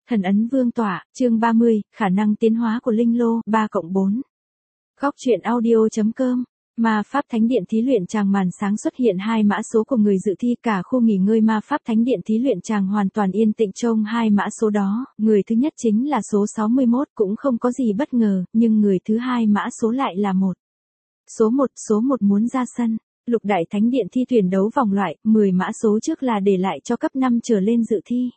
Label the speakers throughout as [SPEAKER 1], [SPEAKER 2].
[SPEAKER 1] Thần ấn vương tọa, chương 30, khả năng tiến hóa của linh lô, 3+4. Góc truyện audio.com. Ma pháp thánh điện thí luyện tràng màn sáng xuất hiện hai mã số của người dự thi, cả khu nghỉ ngơi ma pháp thánh điện thí luyện tràng hoàn toàn yên tĩnh trông hai mã số đó, người thứ nhất chính là số 61, cũng không có gì bất ngờ, nhưng người thứ hai mã số lại là 1. Số 1 muốn ra sân. Lục đại thánh điện thi tuyển đấu vòng loại, 10 mã số trước là để lại cho cấp 5 trở lên dự thi.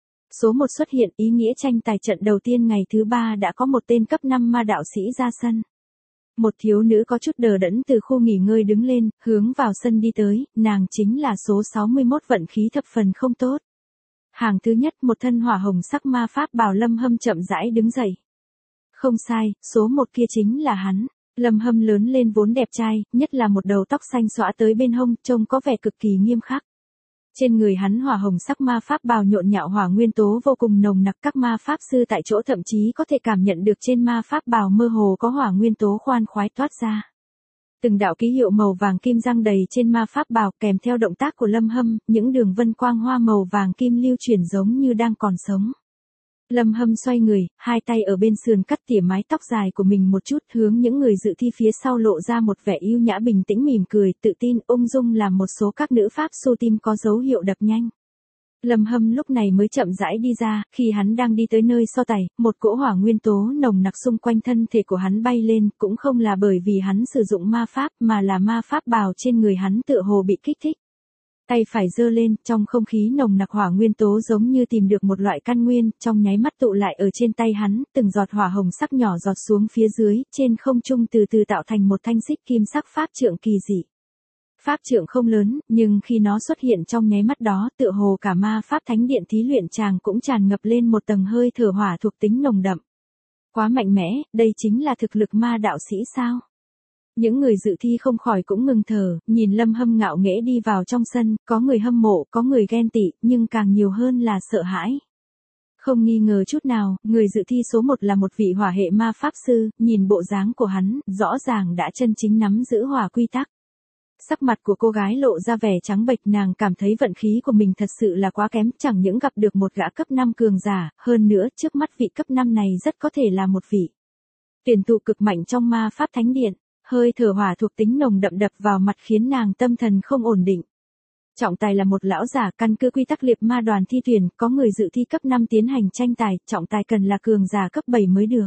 [SPEAKER 1] Số 1 xuất hiện, ý nghĩa tranh tài trận đầu tiên ngày thứ 3 đã có một tên cấp 5 ma đạo sĩ ra sân. Một thiếu nữ có chút đờ đẫn từ khu nghỉ ngơi đứng lên, hướng vào sân đi tới, nàng chính là số 61, vận khí thập phần không tốt. Hàng thứ nhất, một thân hỏa hồng sắc ma pháp bào Lâm Hâm chậm rãi đứng dậy. Không sai, số 1 kia chính là hắn. Lâm Hâm lớn lên vốn đẹp trai, nhất là một đầu tóc xanh xõa tới bên hông, trông có vẻ cực kỳ nghiêm khắc. Trên người hắn hỏa hồng sắc ma pháp bào nhộn nhạo hỏa nguyên tố vô cùng nồng nặc, các ma pháp sư tại chỗ thậm chí có thể cảm nhận được trên ma pháp bào mơ hồ có hỏa nguyên tố khoan khoái toát ra. Từng đạo ký hiệu màu vàng kim răng đầy trên ma pháp bào, kèm theo động tác của Lâm Hâm, những đường vân quang hoa màu vàng kim lưu chuyển giống như đang còn sống. Lâm Hâm xoay người, hai tay ở bên sườn cắt tỉa mái tóc dài của mình một chút, hướng những người dự thi phía sau lộ ra một vẻ yêu nhã bình tĩnh, mỉm cười, tự tin, ung dung làm một số các nữ pháp sư tim có dấu hiệu đập nhanh. Lâm Hâm lúc này mới chậm rãi đi ra, khi hắn đang đi tới nơi so tài, một cỗ hỏa nguyên tố nồng nặc xung quanh thân thể của hắn bay lên, cũng không là bởi vì hắn sử dụng ma pháp, mà là ma pháp bào trên người hắn tựa hồ bị kích thích. Tay phải giơ lên, trong không khí nồng nặc hỏa nguyên tố giống như tìm được một loại căn nguyên, trong nháy mắt tụ lại ở trên tay hắn, từng giọt hỏa hồng sắc nhỏ giọt xuống phía dưới, trên không trung từ từ tạo thành một thanh xích kim sắc pháp trượng kỳ dị. Pháp trượng không lớn, nhưng khi nó xuất hiện trong nháy mắt đó, tựa hồ cả ma pháp thánh điện thí luyện tràng cũng tràn ngập lên một tầng hơi thở hỏa thuộc tính nồng đậm. Quá mạnh mẽ, đây chính là thực lực ma đạo sĩ sao? Những người dự thi không khỏi cũng ngừng thở, nhìn Lâm Hâm ngạo nghễ đi vào trong sân, có người hâm mộ, có người ghen tị, nhưng càng nhiều hơn là sợ hãi. Không nghi ngờ chút nào, người dự thi số 1 là một vị hỏa hệ ma pháp sư, nhìn bộ dáng của hắn, rõ ràng đã chân chính nắm giữ hỏa quy tắc. Sắc mặt của cô gái lộ ra vẻ trắng bệch, nàng cảm thấy vận khí của mình thật sự là quá kém, chẳng những gặp được một gã cấp 5 cường giả, hơn nữa trước mắt vị cấp 5 này rất có thể là một vị tuyển thủ cực mạnh trong ma pháp thánh điện. Hơi thở hỏa thuộc tính nồng đậm đập vào mặt khiến nàng tâm thần không ổn định. Trọng tài là một lão giả, căn cứ quy tắc liệt ma đoàn thi tuyển, có người dự thi cấp 5 tiến hành tranh tài, trọng tài cần là cường giả cấp 7 mới được.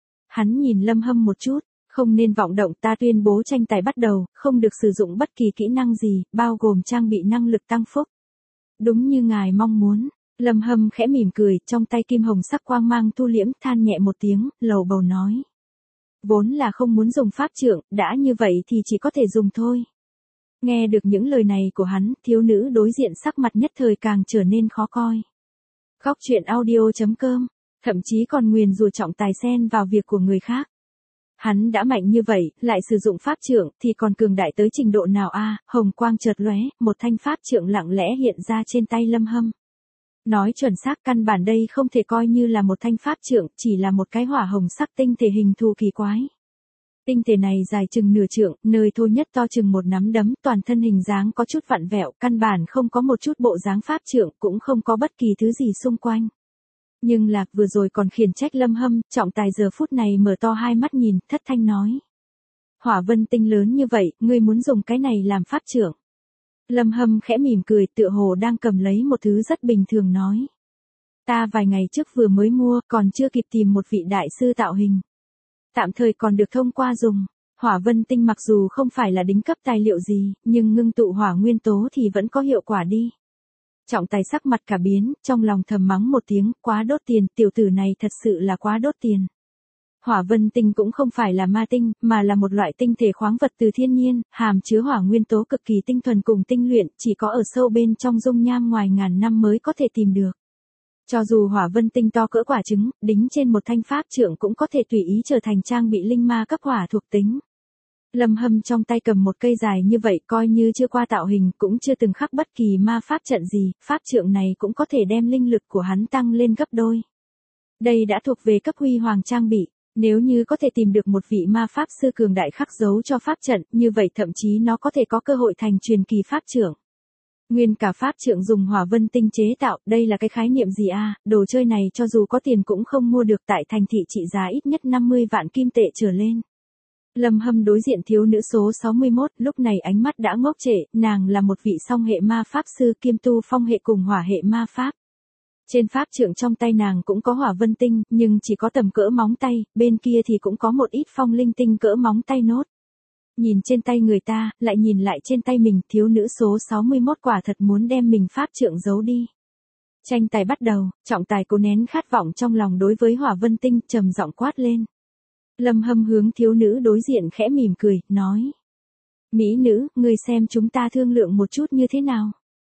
[SPEAKER 1] Hắn nhìn Lâm Hâm một chút, không nên vọng động, ta tuyên bố tranh tài bắt đầu, không được sử dụng bất kỳ kỹ năng gì, bao gồm trang bị năng lực tăng phúc. Đúng như ngài mong muốn. Lâm Hâm khẽ mỉm cười, trong tay kim hồng sắc quang mang thu liễm, than nhẹ một tiếng, lầu bầu nói. Vốn là không muốn dùng pháp trượng, đã như vậy thì chỉ có thể dùng thôi. Nghe được những lời này của hắn, thiếu nữ đối diện sắc mặt nhất thời càng trở nên khó coi. Góc truyện audio.com, thậm chí còn nguyền rủa trọng tài xen vào việc của người khác. Hắn đã mạnh như vậy, lại sử dụng pháp trượng, thì còn cường đại tới trình độ nào a? Hồng quang chợt lóe, một thanh pháp trượng lặng lẽ hiện ra trên tay Lâm Hâm. Nói chuẩn xác, căn bản đây không thể coi như là một thanh pháp trượng, chỉ là một cái hỏa hồng sắc tinh thể hình thù kỳ quái. Tinh thể này dài chừng nửa trượng, nơi thô nhất to chừng một nắm đấm, toàn thân hình dáng có chút vặn vẹo, căn bản không có một chút bộ dáng pháp trượng, cũng không có bất kỳ thứ gì xung quanh. Nhưng Lạc vừa rồi còn khiển trách Lâm Hâm, trọng tài giờ phút này mở to hai mắt nhìn, thất thanh nói. Hỏa vân tinh lớn như vậy, ngươi muốn dùng cái này làm pháp trượng. Lâm Hâm khẽ mỉm cười, tựa hồ đang cầm lấy một thứ rất bình thường nói. Ta vài ngày trước vừa mới mua, còn chưa kịp tìm một vị đại sư tạo hình. Tạm thời còn được thông qua dùng. Hỏa vân tinh mặc dù không phải là đỉnh cấp tài liệu gì, nhưng ngưng tụ hỏa nguyên tố thì vẫn có hiệu quả đi. Trọng tài sắc mặt cả biến, trong lòng thầm mắng một tiếng, quá đốt tiền, tiểu tử này thật sự là quá đốt tiền. Hỏa vân tinh cũng không phải là ma tinh, mà là một loại tinh thể khoáng vật từ thiên nhiên, hàm chứa hỏa nguyên tố cực kỳ tinh thuần cùng tinh luyện, chỉ có ở sâu bên trong dung nham ngoài ngàn năm mới có thể tìm được. Cho dù hỏa vân tinh to cỡ quả trứng, đính trên một thanh pháp trượng cũng có thể tùy ý trở thành trang bị linh ma cấp hỏa thuộc tính. Lâm Hâm trong tay cầm một cây dài như vậy, coi như chưa qua tạo hình, cũng chưa từng khắc bất kỳ ma pháp trận gì, pháp trượng này cũng có thể đem linh lực của hắn tăng lên gấp đôi. Đây đã thuộc về cấp huy hoàng trang bị. Nếu như có thể tìm được một vị ma pháp sư cường đại khắc dấu cho pháp trận, như vậy thậm chí nó có thể có cơ hội thành truyền kỳ pháp trượng. Nguyên cả pháp trượng dùng hỏa vân tinh chế tạo, đây là cái khái niệm gì a? Đồ chơi này cho dù có tiền cũng không mua được, tại thành thị trị giá ít nhất 50 vạn kim tệ trở lên. Lâm Hâm đối diện thiếu nữ số 61, lúc này ánh mắt đã ngốc trệ, nàng là một vị song hệ ma pháp sư kiêm tu phong hệ cùng hỏa hệ ma pháp. Trên pháp trượng trong tay nàng cũng có hỏa vân tinh, nhưng chỉ có tầm cỡ móng tay, bên kia thì cũng có một ít phong linh tinh cỡ móng tay nốt. Nhìn trên tay người ta, lại nhìn lại trên tay mình, thiếu nữ số 61 quả thật muốn đem mình pháp trượng giấu đi. Tranh tài bắt đầu, trọng tài cố nén khát vọng trong lòng đối với hỏa vân tinh, trầm giọng quát lên. Lâm Hâm hướng thiếu nữ đối diện khẽ mỉm cười, nói. Mỹ nữ, ngươi xem chúng ta thương lượng một chút như thế nào?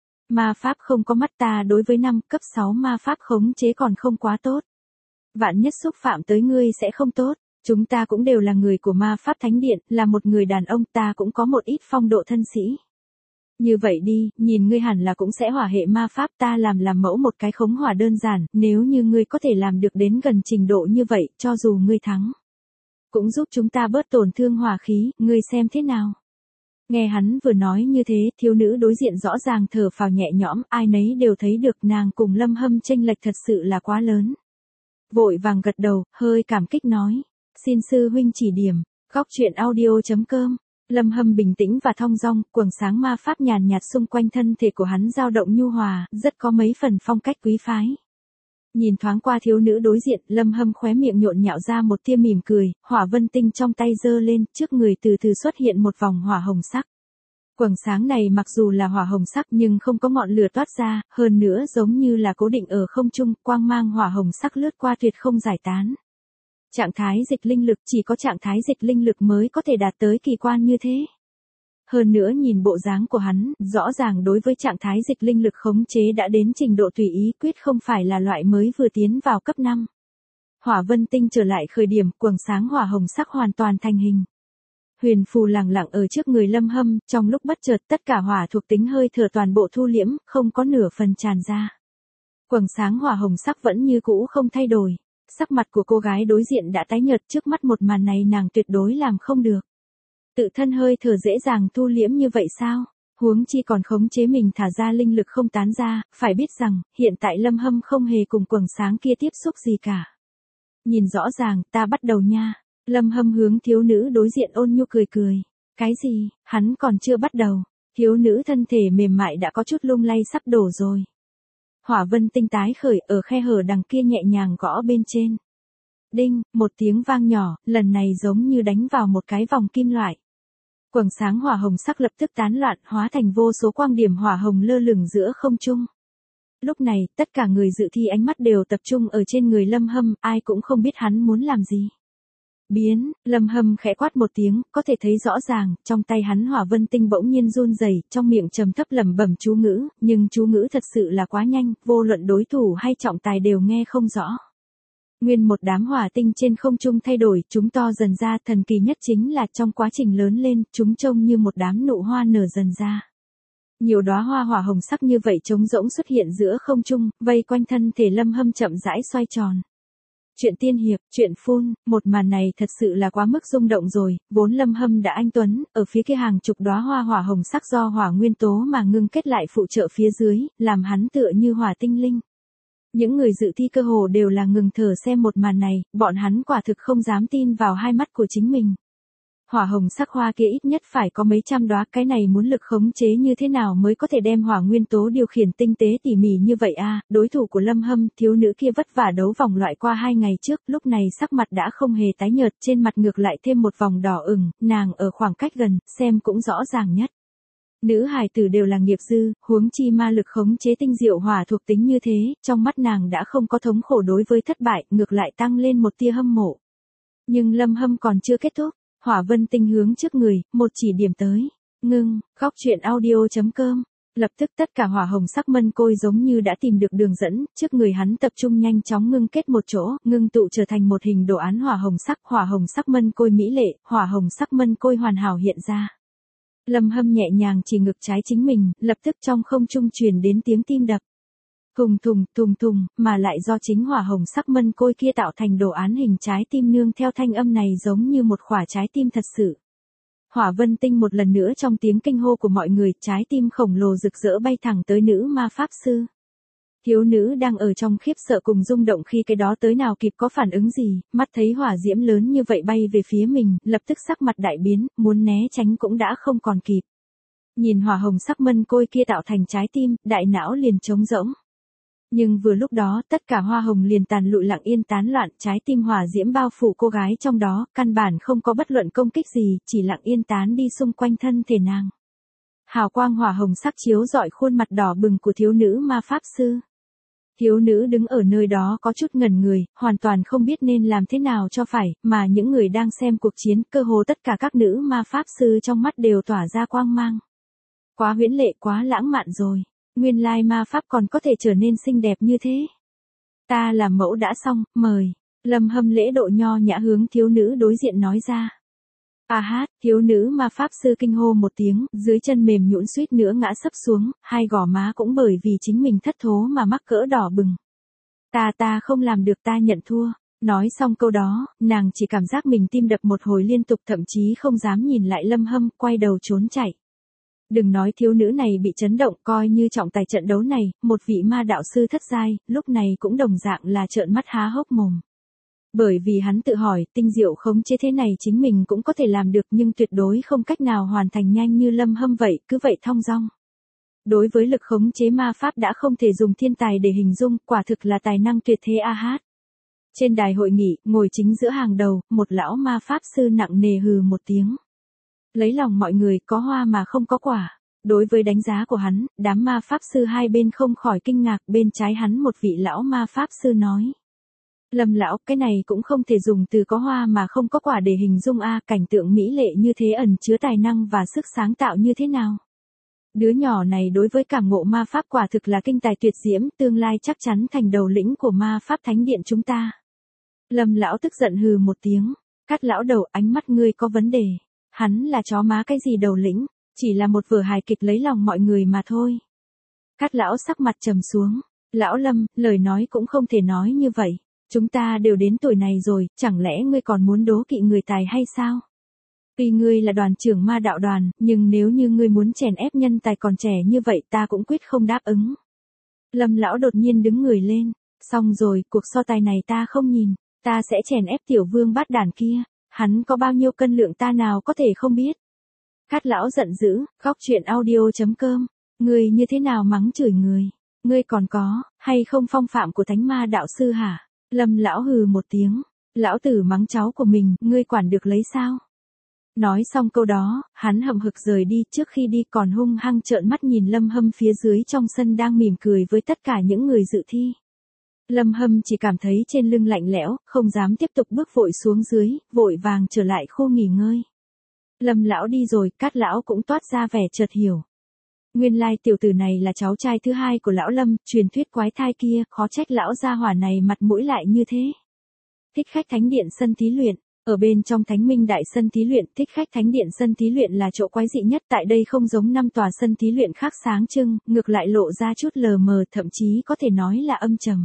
[SPEAKER 1] Ma pháp không có mắt, ta đối với 5 cấp 6 ma pháp khống chế còn không quá tốt. Vạn nhất xúc phạm tới ngươi sẽ không tốt. Chúng ta cũng đều là người của ma pháp thánh điện, là một người đàn ông, ta cũng có một ít phong độ thân sĩ. Như vậy đi, nhìn ngươi hẳn là cũng sẽ hỏa hệ ma pháp, ta làm mẫu một cái khống hỏa đơn giản, nếu như ngươi có thể làm được đến gần trình độ như vậy, cho dù ngươi thắng, cũng giúp chúng ta bớt tổn thương hỏa khí, ngươi xem thế nào? Nghe hắn vừa nói như thế, thiếu nữ đối diện rõ ràng thở phào nhẹ nhõm, ai nấy đều thấy được nàng cùng Lâm Hâm chênh lệch thật sự là quá lớn. Vội vàng gật đầu, hơi cảm kích nói. Xin sư huynh chỉ điểm. Góc truyện audio.com. Lâm Hâm bình tĩnh và thong dong, quầng sáng ma pháp nhàn nhạt xung quanh thân thể của hắn dao động nhu hòa, rất có mấy phần phong cách quý phái. Nhìn thoáng qua thiếu nữ đối diện, Lâm Hâm khóe miệng nhộn nhạo ra một tia mỉm cười, hỏa vân tinh trong tay giơ lên, trước người từ từ xuất hiện một vòng hỏa hồng sắc. Quầng sáng này mặc dù là hỏa hồng sắc nhưng không có ngọn lửa toát ra, hơn nữa giống như là cố định ở không trung, quang mang hỏa hồng sắc lướt qua tuyệt không giải tán. Trạng thái dịch linh lực, chỉ có trạng thái dịch linh lực mới có thể đạt tới kỳ quan như thế. Hơn nữa nhìn bộ dáng của hắn, rõ ràng đối với trạng thái dịch linh lực khống chế đã đến trình độ tùy ý, quyết không phải là loại mới vừa tiến vào cấp 5. Hỏa vân tinh trở lại khởi điểm, quầng sáng hỏa hồng sắc hoàn toàn thành hình. Huyền phù lẳng lặng ở trước người Lâm Hâm, trong lúc bất chợt tất cả hỏa thuộc tính hơi thở toàn bộ thu liễm, không có nửa phần tràn ra. Quầng sáng hỏa hồng sắc vẫn như cũ không thay đổi. Sắc mặt của cô gái đối diện đã tái nhợt, trước mắt một màn này nàng tuyệt đối làm không được. Tự thân hơi thở dễ dàng thu liễm như vậy sao? Huống chi còn khống chế mình thả ra linh lực không tán ra, phải biết rằng, hiện tại Lâm Hâm không hề cùng quầng sáng kia tiếp xúc gì cả. Nhìn rõ ràng, ta bắt đầu nha. Lâm Hâm hướng thiếu nữ đối diện ôn nhu cười cười. Cái gì, hắn còn chưa bắt đầu. Thiếu nữ thân thể mềm mại đã có chút lung lay sắp đổ rồi. Hỏa vân tinh tái khởi, ở khe hở đằng kia nhẹ nhàng gõ bên trên. Đinh, một tiếng vang nhỏ, lần này giống như đánh vào một cái vòng kim loại. Quầng sáng hỏa hồng sắc lập tức tán loạn, hóa thành vô số quang điểm hỏa hồng lơ lửng giữa không trung. Lúc này, tất cả người dự thi ánh mắt đều tập trung ở trên người Lâm Hâm, ai cũng không biết hắn muốn làm gì. Biến, Lâm Hâm khẽ quát một tiếng, có thể thấy rõ ràng, trong tay hắn hỏa vân tinh bỗng nhiên run rẩy, trong miệng trầm thấp lẩm bẩm chú ngữ, nhưng chú ngữ thật sự là quá nhanh, vô luận đối thủ hay trọng tài đều nghe không rõ. Nguyên một đám hỏa tinh trên không trung thay đổi, chúng to dần ra, thần kỳ nhất chính là trong quá trình lớn lên, chúng trông như một đám nụ hoa nở dần ra. Nhiều đóa hoa hỏa hồng sắc như vậy trống rỗng xuất hiện giữa không trung, vây quanh thân thể Lâm Hâm chậm rãi xoay tròn. Chuyện tiên hiệp, chuyện phun, một màn này thật sự là quá mức rung động rồi, vốn Lâm Hâm đã anh tuấn, ở phía kia hàng chục đóa hoa hỏa hồng sắc do hỏa nguyên tố mà ngưng kết lại phụ trợ phía dưới, làm hắn tựa như hỏa tinh linh. Những người dự thi cơ hồ đều là ngừng thở xem một màn này, bọn hắn quả thực không dám tin vào hai mắt của chính mình. Hỏa hồng sắc hoa kia ít nhất phải có mấy trăm đóa, cái này muốn lực khống chế như thế nào mới có thể đem hỏa nguyên tố điều khiển tinh tế tỉ mỉ như vậy a? Đối thủ của Lâm Hâm, thiếu nữ kia vất vả đấu vòng loại qua 2 ngày trước, lúc này sắc mặt đã không hề tái nhợt, trên mặt ngược lại thêm một vòng đỏ ửng, nàng ở khoảng cách gần, xem cũng rõ ràng nhất. Nữ hài tử đều là nghiệp dư, huống chi ma lực khống chế tinh diệu hỏa thuộc tính như thế, trong mắt nàng đã không có thống khổ đối với thất bại, ngược lại tăng lên một tia hâm mộ. Nhưng Lâm Hâm còn chưa kết thúc. Hỏa vân tinh hướng trước người, một chỉ điểm tới. Ngưng, góc truyện audio.com. Lập tức tất cả hỏa hồng sắc mân côi giống như đã tìm được đường dẫn, trước người hắn tập trung nhanh chóng ngưng kết một chỗ, ngưng tụ trở thành một hình đồ án hỏa hồng sắc mân côi mỹ lệ, hỏa hồng sắc mân côi hoàn hảo hiện ra. Lâm Hâm nhẹ nhàng chỉ ngực trái chính mình, lập tức trong không trung truyền đến tiếng tim đập. Thùng thùng, mà lại do chính hỏa hồng sắc mân côi kia tạo thành đồ án hình trái tim, nương theo thanh âm này giống như một quả trái tim thật sự. Hỏa vân tinh một lần nữa trong tiếng kinh hô của mọi người, trái tim khổng lồ rực rỡ bay thẳng tới nữ ma pháp sư. Thiếu nữ đang ở trong khiếp sợ cùng rung động khi cái đó tới nào kịp có phản ứng gì, mắt thấy hỏa diễm lớn như vậy bay về phía mình, lập tức sắc mặt đại biến, muốn né tránh cũng đã không còn kịp. Nhìn hỏa hồng sắc mân côi kia tạo thành trái tim, đại não liền trống rỗng. Nhưng vừa lúc đó, tất cả hoa hồng liền tàn lụi lặng yên tán loạn, trái tim hỏa diễm bao phủ cô gái trong đó, căn bản không có bất luận công kích gì, chỉ lặng yên tán đi xung quanh thân thể nàng. Hào quang hỏa hồng sắc chiếu rọi khuôn mặt đỏ bừng của thiếu nữ ma pháp sư. Thiếu nữ đứng ở nơi đó có chút ngẩn người, hoàn toàn không biết nên làm thế nào cho phải, mà những người đang xem cuộc chiến, cơ hồ tất cả các nữ ma pháp sư trong mắt đều tỏa ra quang mang. Quá huyễn lệ, quá lãng mạn rồi. Nguyên lai ma pháp còn có thể trở nên xinh đẹp như thế. Ta làm mẫu đã xong, mời. Lâm Hâm lễ độ nho nhã hướng thiếu nữ đối diện nói ra. À hát, thiếu nữ ma pháp sư kinh hô một tiếng, dưới chân mềm nhũn suýt nữa ngã sấp xuống, hai gò má cũng bởi vì chính mình thất thố mà mắc cỡ đỏ bừng. Ta không làm được, ta nhận thua. Nói xong câu đó, nàng chỉ cảm giác mình tim đập một hồi liên tục, thậm chí không dám nhìn lại Lâm Hâm, quay đầu trốn chạy. Đừng nói thiếu nữ này bị chấn động, coi như trọng tài trận đấu này, một vị ma đạo sư thất giai, lúc này cũng đồng dạng là trợn mắt há hốc mồm. Bởi vì hắn tự hỏi, tinh diệu khống chế thế này chính mình cũng có thể làm được nhưng tuyệt đối không cách nào hoàn thành nhanh như Lâm Hâm vậy, cứ vậy thong dong. Đối với lực khống chế ma pháp đã không thể dùng thiên tài để hình dung, quả thực là tài năng tuyệt thế a hát. Trên đài hội nghị, ngồi chính giữa hàng đầu, một lão ma pháp sư nặng nề hừ một tiếng. Lấy lòng mọi người, có hoa mà không có quả. Đối với đánh giá của hắn, đám ma pháp sư hai bên không khỏi kinh ngạc, bên trái hắn một vị lão ma pháp sư nói. Lâm lão, cái này cũng không thể dùng từ có hoa mà không có quả để hình dung a, cảnh tượng mỹ lệ như thế ẩn chứa tài năng và sức sáng tạo như thế nào. Đứa nhỏ này đối với cảm ngộ ma pháp quả thực là kinh tài tuyệt diễm, tương lai chắc chắn thành đầu lĩnh của ma pháp thánh điện chúng ta. Lâm lão tức giận hừ một tiếng, Cát lão đầu, ánh mắt ngươi có vấn đề. Hắn là chó má cái gì đầu lĩnh, chỉ là một vở hài kịch lấy lòng mọi người mà thôi. Cát lão sắc mặt trầm xuống, lão Lâm, lời nói cũng không thể nói như vậy. Chúng ta đều đến tuổi này rồi, chẳng lẽ ngươi còn muốn đố kỵ người tài hay sao? Tuy ngươi là đoàn trưởng ma đạo đoàn, nhưng nếu như ngươi muốn chèn ép nhân tài còn trẻ như vậy ta cũng quyết không đáp ứng. Lâm lão đột nhiên đứng người lên, xong rồi, cuộc so tài này ta không nhìn, ta sẽ chèn ép tiểu vương bát đàn kia, hắn có bao nhiêu cân lượng ta nào có thể không biết. Cát lão giận dữ, góc truyện audio.com, ngươi như thế nào mắng chửi người, ngươi còn có, hay không phong phạm của thánh ma đạo sư hả? Lâm lão hừ một tiếng, lão tử mắng cháu của mình, ngươi quản được lấy sao? Nói xong câu đó, hắn hậm hực rời đi, trước khi đi còn hung hăng trợn mắt nhìn Lâm Hâm phía dưới trong sân đang mỉm cười với tất cả những người dự thi. Lâm Hâm chỉ cảm thấy trên lưng lạnh lẽo, không dám tiếp tục bước vội xuống dưới, vội vàng trở lại khu nghỉ ngơi. Lâm lão đi rồi, Cát lão cũng toát ra vẻ chợt hiểu. Nguyên lai tiểu tử này là cháu trai thứ hai của lão Lâm, truyền thuyết quái thai kia, khó trách lão gia hỏa này mặt mũi lại như thế. Thích khách thánh điện sân thí luyện. Ở bên trong Thánh Minh Đại sân thí luyện, thích khách thánh điện sân thí luyện là chỗ quái dị nhất, tại đây không giống 5 tòa sân thí luyện khác sáng trưng, ngược lại lộ ra chút lờ mờ, thậm chí có thể nói là âm trầm.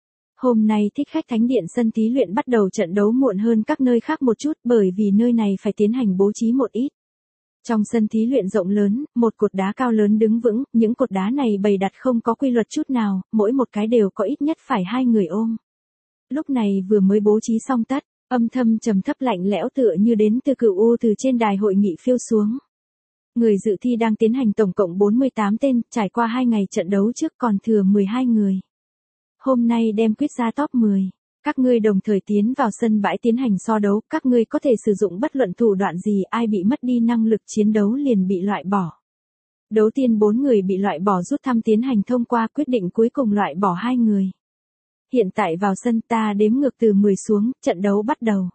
[SPEAKER 1] Hôm nay thích khách thánh điện sân thí luyện bắt đầu trận đấu muộn hơn các nơi khác một chút, bởi vì nơi này phải tiến hành bố trí một ít. Trong sân thí luyện rộng lớn, một cột đá cao lớn đứng vững, những cột đá này bày đặt không có quy luật chút nào, mỗi một cái đều có ít nhất phải 2 người ôm. Lúc này vừa mới bố trí xong tất, âm thầm trầm thấp lạnh lẽo tựa như đến từ cửu u từ trên đài hội nghị phiêu xuống. Người dự thi đang tiến hành tổng cộng 48 tên, trải qua 2 ngày trận đấu trước còn thừa 12 người. Hôm nay đem quyết ra top 10. Các ngươi đồng thời tiến vào sân bãi tiến hành so đấu, các ngươi có thể sử dụng bất luận thủ đoạn gì, ai bị mất đi năng lực chiến đấu liền bị loại bỏ. Đấu tiên 4 người bị loại bỏ rút thăm tiến hành thông qua, quyết định cuối cùng loại bỏ 2 người. Hiện tại vào sân, ta đếm ngược từ 10 xuống, trận đấu bắt đầu.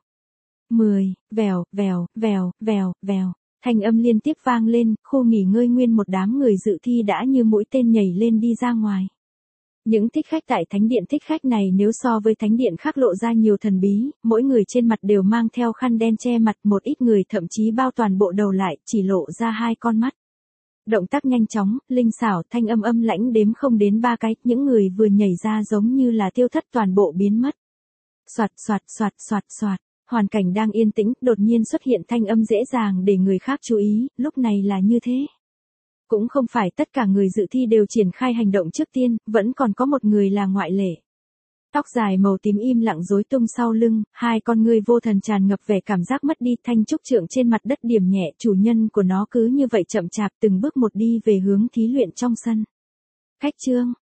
[SPEAKER 1] 10, vèo, vèo, vèo, vèo, vèo. Thanh âm liên tiếp vang lên, khu nghỉ ngơi nguyên một đám người dự thi đã như mũi tên nhảy lên đi ra ngoài. Những thích khách tại thánh điện thích khách này nếu so với thánh điện khác lộ ra nhiều thần bí, mỗi người trên mặt đều mang theo khăn đen che mặt, một ít người thậm chí bao toàn bộ đầu lại, chỉ lộ ra 2 con mắt. Động tác nhanh chóng, linh xảo, thanh âm âm lãnh đếm không đến 3 cái, những người vừa nhảy ra giống như là tiêu thất toàn bộ biến mất. Soạt soạt soạt soạt soạt, hoàn cảnh đang yên tĩnh, đột nhiên xuất hiện thanh âm dễ dàng để người khác chú ý, lúc này là như thế. Cũng không phải tất cả người dự thi đều triển khai hành động trước tiên, vẫn còn có một người là ngoại lệ. Tóc dài màu tím im lặng rối tung sau lưng, hai con ngươi vô thần tràn ngập vẻ cảm giác mất đi, thanh trúc trượng trên mặt đất điểm nhẹ, chủ nhân của nó cứ như vậy chậm chạp từng bước một đi về hướng thí luyện trong sân. Khách trương,